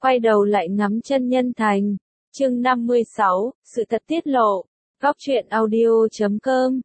quay đầu lại ngắm chân nhân thành. Chương 56, sự thật tiết lộ. Góc truyện audio.com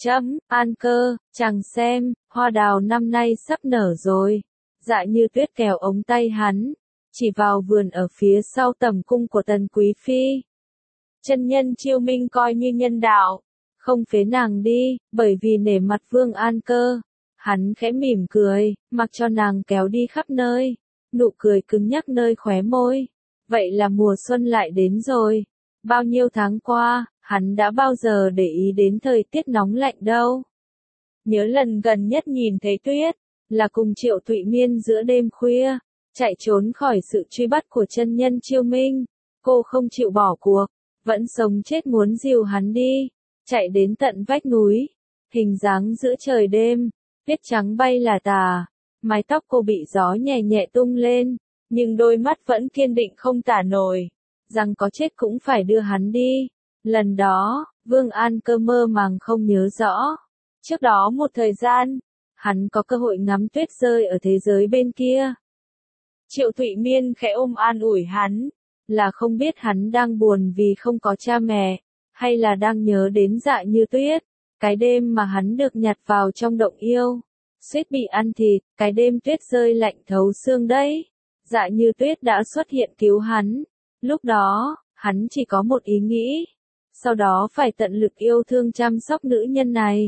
An Cơ, chàng xem, hoa đào năm nay sắp nở rồi. Dạ Như Tuyết kéo ống tay hắn, chỉ vào vườn ở phía sau tầm cung của Tần Quý Phi. Chân nhân Chiêu Minh coi như nhân đạo, không phế nàng đi, bởi vì nể mặt Vương An Cơ. Hắn khẽ mỉm cười, mặc cho nàng kéo đi khắp nơi, nụ cười cứng nhắc nơi khóe môi. Vậy là mùa xuân lại đến rồi. Bao nhiêu tháng qua, hắn đã bao giờ để ý đến thời tiết nóng lạnh đâu. Nhớ lần gần nhất nhìn thấy Tuyết, là cùng Triệu Thụy Miên giữa đêm khuya, chạy trốn khỏi sự truy bắt của chân nhân Chiêu Minh. Cô không chịu bỏ cuộc, vẫn sống chết muốn dìu hắn đi, chạy đến tận vách núi, hình dáng giữa trời đêm, tuyết trắng bay là tà, mái tóc cô bị gió nhẹ nhẹ tung lên, nhưng đôi mắt vẫn kiên định không tả nổi, rằng có chết cũng phải đưa hắn đi. Lần đó, Vương An Cơ mơ màng không nhớ rõ. Trước đó một thời gian, hắn có cơ hội ngắm tuyết rơi ở thế giới bên kia. Triệu Thụy Miên khẽ ôm an ủi hắn, là không biết hắn đang buồn vì không có cha mẹ, hay là đang nhớ đến Dạ Như Tuyết, cái đêm mà hắn được nhặt vào trong động yêu, suýt bị ăn thịt, cái đêm tuyết rơi lạnh thấu xương đấy. Dạ Như Tuyết đã xuất hiện cứu hắn, lúc đó, hắn chỉ có một ý nghĩ, sau đó phải tận lực yêu thương chăm sóc nữ nhân này.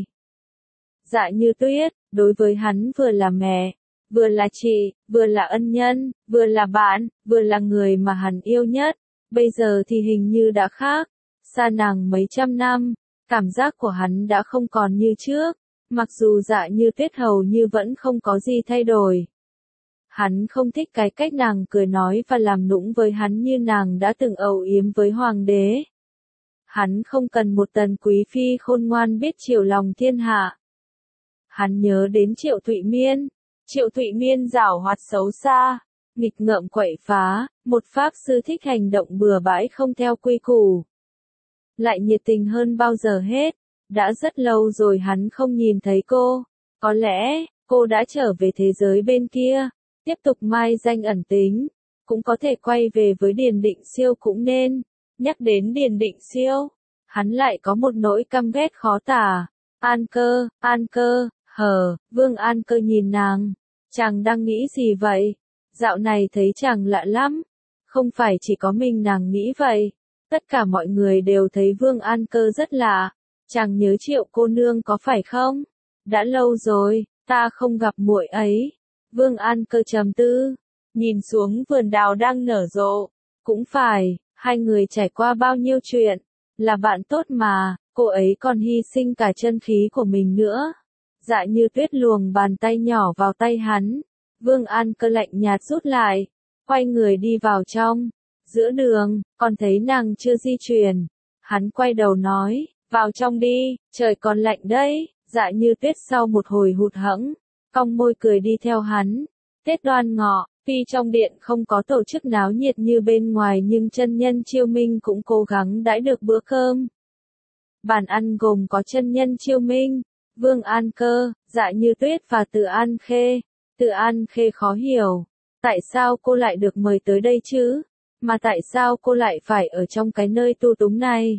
Dạ Như Tuyết, đối với hắn vừa là mẹ, vừa là chị, vừa là ân nhân, vừa là bạn, vừa là người mà hắn yêu nhất. Bây giờ thì hình như đã khác, xa nàng mấy trăm năm, cảm giác của hắn đã không còn như trước, mặc dù Dạ Như Tuyết hầu như vẫn không có gì thay đổi. Hắn không thích cái cách nàng cười nói và làm nũng với hắn như nàng đã từng âu yếm với hoàng đế. Hắn không cần một Tần Quý Phi khôn ngoan biết chiều lòng thiên hạ. Hắn nhớ đến Triệu Thụy Miên. Triệu Thụy Miên giảo hoạt xấu xa, nghịch ngợm quậy phá, một pháp sư thích hành động bừa bãi không theo quy củ. Lại nhiệt tình hơn bao giờ hết, đã rất lâu rồi hắn không nhìn thấy cô, có lẽ, cô đã trở về thế giới bên kia, tiếp tục mai danh ẩn tính, cũng có thể quay về với Điền Định Siêu cũng nên. Nhắc đến Điền Định Siêu, hắn lại có một nỗi căm ghét khó tả. An Cơ, Vương An Cơ nhìn nàng, chàng đang nghĩ gì vậy? Dạo này thấy chàng lạ lắm, không phải chỉ có mình nàng nghĩ vậy, tất cả mọi người đều thấy Vương An Cơ rất lạ, chàng nhớ Triệu cô nương có phải không? Đã lâu rồi, ta không gặp muội ấy. Vương An Cơ trầm tư, nhìn xuống vườn đào đang nở rộ, cũng phải, hai người trải qua bao nhiêu chuyện, là bạn tốt mà, cô ấy còn hy sinh cả chân khí của mình nữa. Dạ Như Tuyết luồng bàn tay nhỏ vào tay hắn, Vương An Cơ lạnh nhạt rút lại, quay người đi vào trong. Giữa đường, còn thấy nàng chưa di chuyển, hắn quay đầu nói, vào trong đi, trời còn lạnh đấy. Dạ Như Tuyết sau một hồi hụt hẫng, cong môi cười đi theo hắn. Tết Đoan Ngọ, tuy trong điện không có tổ chức náo nhiệt như bên ngoài nhưng chân nhân Chiêu Minh cũng cố gắng đãi được bữa cơm. Bàn ăn gồm có chân nhân Chiêu Minh, Vương An Cơ, Dạ Như Tuyết và Từ An Khê. Từ An Khê khó hiểu, tại sao cô lại được mời tới đây chứ? Mà tại sao cô lại phải ở trong cái nơi tu túng này?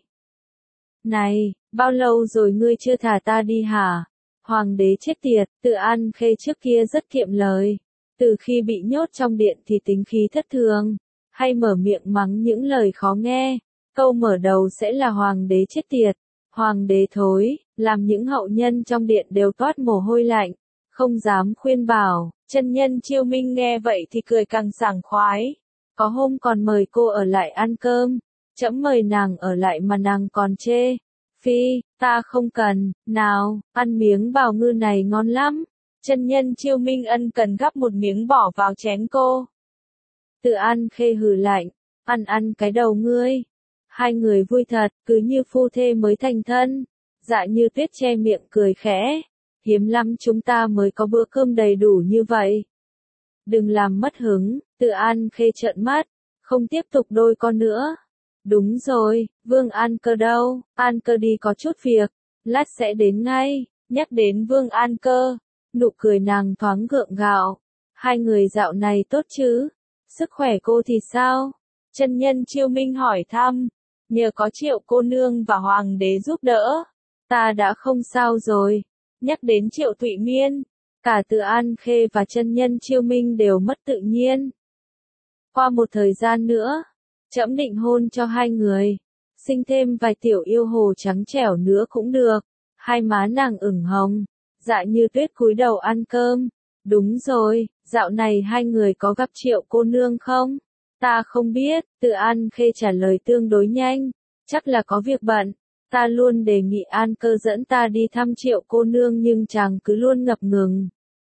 Này, bao lâu rồi ngươi chưa thả ta đi hả? Hoàng đế chết tiệt. Từ An Khê trước kia rất kiệm lời, từ khi bị nhốt trong điện thì tính khí thất thường, hay mở miệng mắng những lời khó nghe. Câu mở đầu sẽ là hoàng đế chết tiệt, hoàng đế thối, làm những hậu nhân trong điện đều toát mồ hôi lạnh, không dám khuyên bảo. Chân nhân Chiêu Minh nghe vậy thì cười càng sảng khoái. Có hôm còn mời cô ở lại ăn cơm, trẫm mời nàng ở lại mà nàng còn chê. Phi, ta không cần, nào, ăn miếng bào ngư này ngon lắm. Chân nhân Chiêu Minh ân cần gắp một miếng bỏ vào chén cô. Từ An Khê hừ lạnh, ăn cái đầu ngươi. Hai người vui thật, cứ như phu thê mới thành thân. Dạ Như Tuyết che miệng cười khẽ, hiếm lắm chúng ta mới có bữa cơm đầy đủ như vậy. Đừng làm mất hứng. Từ An Khê trợn mắt, không tiếp tục đôi con nữa. Đúng rồi, Vương An Cơ đâu? An Cơ đi có chút việc, lát sẽ đến ngay. Nhắc đến Vương An Cơ, nụ cười nàng thoáng gượng gạo. Hai người dạo này tốt chứ? Sức khỏe cô thì sao? Chân nhân Chiêu Minh hỏi thăm. Nhờ có Triệu cô nương và Hoàng đế giúp đỡ, ta đã không sao rồi. Nhắc đến Triệu Thụy Miên, cả Từ An Khê và chân nhân Chiêu Minh đều mất tự nhiên. Qua một thời gian nữa, trẫm định hôn cho hai người, sinh thêm vài tiểu yêu hồ trắng trẻo nữa cũng được. Hai má nàng ửng hồng, Dạ Như Tuyết cúi đầu ăn cơm. Đúng rồi, dạo này hai người có gặp Triệu cô nương không? Ta không biết, Từ An Khê trả lời tương đối nhanh, chắc là có việc bận. Ta luôn đề nghị An Cơ dẫn ta đi thăm Triệu cô nương nhưng chàng cứ luôn ngập ngừng.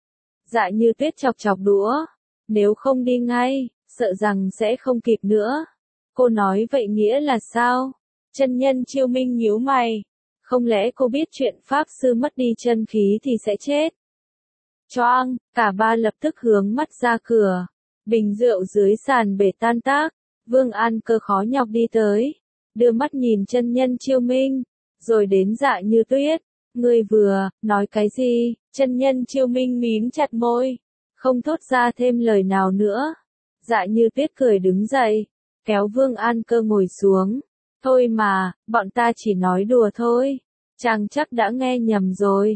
Dạ Như Tuyết chọc chọc đũa, nếu không đi ngay, sợ rằng sẽ không kịp nữa. Cô nói vậy nghĩa là sao? Chân nhân Chiêu Minh nhíu mày. Không lẽ cô biết chuyện Pháp Sư mất đi chân khí thì sẽ chết? Choang, cả ba lập tức hướng mắt ra cửa. Bình rượu dưới sàn bể tan tác. Vương An Cơ khó nhọc đi tới, đưa mắt nhìn chân nhân Chiêu Minh, rồi đến Dạ Như Tuyết. Ngươi vừa nói cái gì? Chân nhân Chiêu Minh mím chặt môi, không thốt ra thêm lời nào nữa. Dạ Như Tuyết cười đứng dậy, kéo Vương An Cơ ngồi xuống. Thôi mà, bọn ta chỉ nói đùa thôi. Chàng chắc đã nghe nhầm rồi.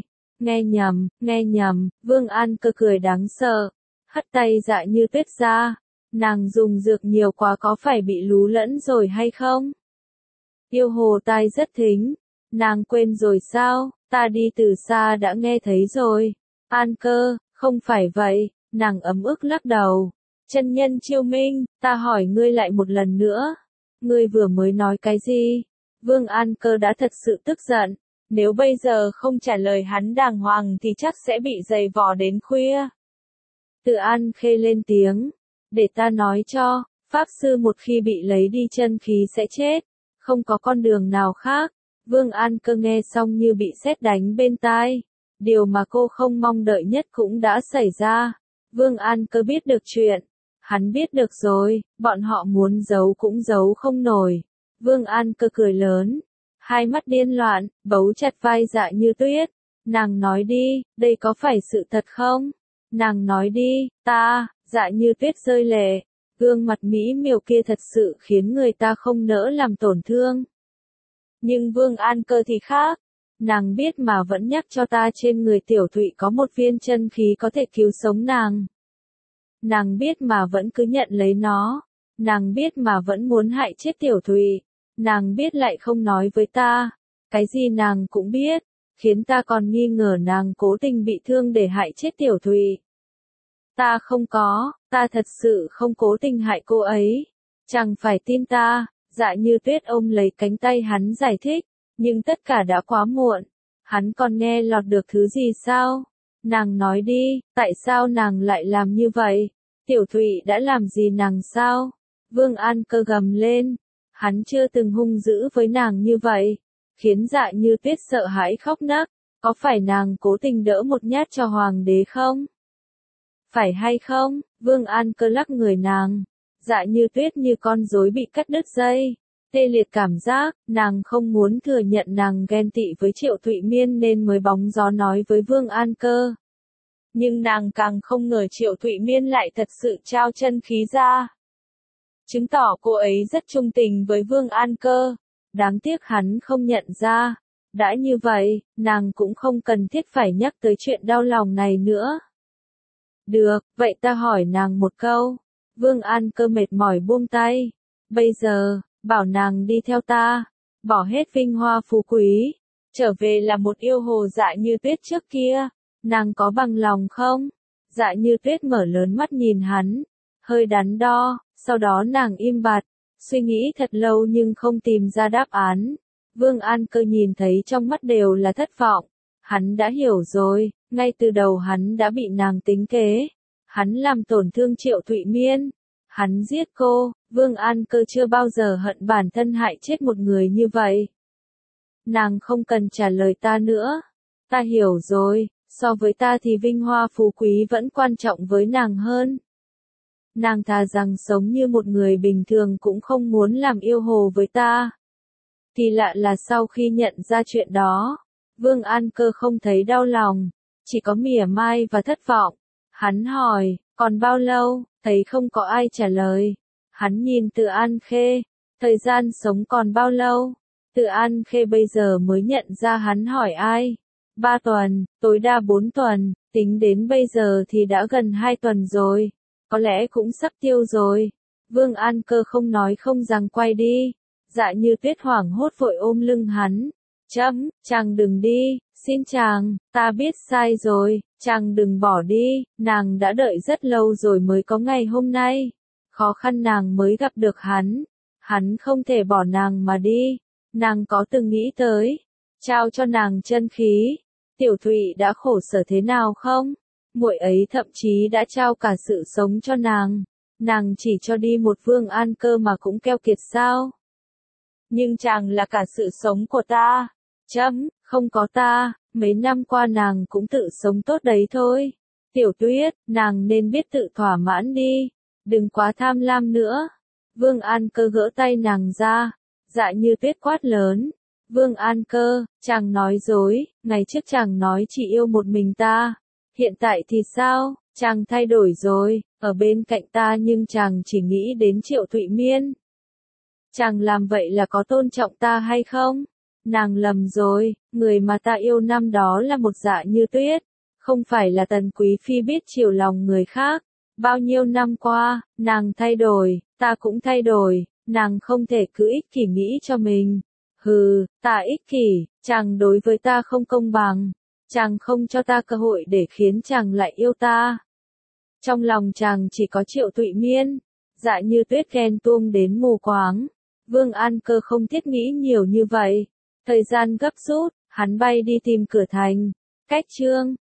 Nghe nhầm, Vương An Cơ cười đáng sợ, hất tay Dạ Như Tuyết ra. Nàng dùng dược nhiều quá có phải bị lú lẫn rồi hay không? Yêu hồ tai rất thính. Nàng quên rồi sao? Ta đi từ xa đã nghe thấy rồi. An Cơ, không phải vậy. Nàng ấm ức lắc đầu. Chân nhân Chiêu Minh, ta hỏi ngươi lại một lần nữa. Ngươi vừa mới nói cái gì? Vương An Cơ đã thật sự tức giận. Nếu bây giờ không trả lời hắn đàng hoàng thì chắc sẽ bị giày vò đến khuya. Từ An Khê lên tiếng. Để ta nói cho, Pháp Sư một khi bị lấy đi chân khí sẽ chết. Không có con đường nào khác. Vương An Cơ nghe xong như bị sét đánh bên tai. Điều mà cô không mong đợi nhất cũng đã xảy ra. Vương An Cơ biết được chuyện. Hắn biết được rồi, bọn họ muốn giấu cũng giấu không nổi. Vương An Cơ cười lớn. Hai mắt điên loạn, bấu chặt vai Dạ Như Tuyết. Nàng nói đi, đây có phải sự thật không? Nàng nói đi, Dạ Như Tuyết rơi lệ. Gương mặt mỹ miều kia thật sự khiến người ta không nỡ làm tổn thương. Nhưng Vương An Cơ thì khác. Nàng biết mà vẫn nhắc cho ta trên người Tiểu Thụy có một viên chân khí có thể cứu sống nàng. Nàng biết mà vẫn cứ nhận lấy nó. Nàng biết mà vẫn muốn hại chết Tiểu Thụy. Nàng biết lại không nói với ta. Cái gì nàng cũng biết, khiến ta còn nghi ngờ nàng cố tình bị thương để hại chết Tiểu Thụy. Ta không có, ta thật sự không cố tình hại cô ấy. Chẳng phải tin ta. Dạ Như Tuyết ôm lấy cánh tay hắn giải thích, nhưng tất cả đã quá muộn. Hắn còn nghe lọt được thứ gì sao? Nàng nói đi, tại sao nàng lại làm như vậy? Tiểu Thụy đã làm gì nàng sao? Vương An Cơ gầm lên. Hắn chưa từng hung dữ với nàng như vậy, khiến Dạ Như Tuyết sợ hãi khóc nấc. Có phải nàng cố tình đỡ một nhát cho hoàng đế không? Phải hay không? Vương An Cơ lắc người nàng. Dạ Như Tuyết như con rối bị cắt đứt dây. Tê liệt cảm giác, nàng không muốn thừa nhận nàng ghen tị với Triệu Thụy Miên nên mới bóng gió nói với Vương An Cơ. Nhưng nàng càng không ngờ Triệu Thụy Miên lại thật sự trao chân khí ra. Chứng tỏ cô ấy rất trung tình với Vương An Cơ. Đáng tiếc hắn không nhận ra. Đã như vậy, nàng cũng không cần thiết phải nhắc tới chuyện đau lòng này nữa. Được, vậy ta hỏi nàng một câu. Vương An Cơ mệt mỏi buông tay. Bây giờ, bảo nàng đi theo ta. Bỏ hết vinh hoa phú quý. Trở về là một yêu hồ Dạ Như Tuyết trước kia. Nàng có bằng lòng không? Dạ Như Tuyết mở lớn mắt nhìn hắn. Hơi đắn đo, sau đó nàng im bặt. Suy nghĩ thật lâu nhưng không tìm ra đáp án. Vương An Cơ nhìn thấy trong mắt đều là thất vọng. Hắn đã hiểu rồi, ngay từ đầu hắn đã bị nàng tính kế. Hắn làm tổn thương Triệu Thụy Miên. Hắn giết cô. Vương An Cơ chưa bao giờ hận bản thân hại chết một người như vậy. Nàng không cần trả lời ta nữa. Ta hiểu rồi, so với ta thì vinh hoa phú quý vẫn quan trọng với nàng hơn. Nàng thà rằng sống như một người bình thường cũng không muốn làm yêu hồ với ta. Kỳ lạ là sau khi nhận ra chuyện đó, Vương An Cơ không thấy đau lòng, chỉ có mỉa mai và thất vọng. Hắn hỏi, Còn bao lâu? Thấy không có ai trả lời. Hắn nhìn Từ An Khê. Thời gian sống còn bao lâu? Từ An Khê bây giờ mới nhận ra hắn hỏi ai. 3 tuần, tối đa 4 tuần, tính đến bây giờ thì đã gần 2 tuần rồi. Có lẽ cũng sắp tiêu rồi. Vương An Cơ không nói không rằng quay đi. Dạ Như Tuyết hoảng hốt vội ôm lưng hắn. Chàng đừng đi, xin chàng, ta biết sai rồi, chàng đừng bỏ đi, nàng đã đợi rất lâu rồi mới có ngày hôm nay. Khó khăn nàng mới gặp được hắn không thể bỏ nàng mà đi. Nàng có từng nghĩ tới, trao cho nàng chân khí. Tiểu Thụy đã khổ sở thế nào không? Muội ấy thậm chí đã trao cả sự sống cho nàng chỉ cho đi một Vương An Cơ mà cũng keo kiệt sao? Nhưng chàng là cả sự sống của ta. Không có ta, mấy năm qua nàng cũng tự sống tốt đấy thôi. Tiểu Tuyết, nàng nên biết tự thỏa mãn đi, đừng quá tham lam nữa. Vương An Cơ gỡ tay nàng ra, Dạ Như Tuyết quát lớn. Vương An Cơ, chàng nói dối, ngày trước chàng nói chỉ yêu một mình ta. Hiện tại thì sao, chàng thay đổi rồi, ở bên cạnh ta nhưng chàng chỉ nghĩ đến Triệu Thụy Miên. Chàng làm vậy là có tôn trọng ta hay không? Nàng lầm rồi, người mà ta yêu năm đó là một Dạ Như Tuyết, không phải là Tần Quý Phi biết chiều lòng người khác. Bao nhiêu năm qua, nàng thay đổi, ta cũng thay đổi, nàng không thể cứ ích kỷ nghĩ cho mình. Hừ, ta ích kỷ, chàng đối với ta không công bằng, chàng không cho ta cơ hội để khiến chàng lại yêu ta. Trong lòng chàng chỉ có Triệu Thụy Miên. Dạ Như Tuyết ghen tuông đến mù quáng. Vương An Cơ không thiết nghĩ nhiều như vậy. Thời gian gấp rút, hắn bay đi tìm cửa thành. Cách chương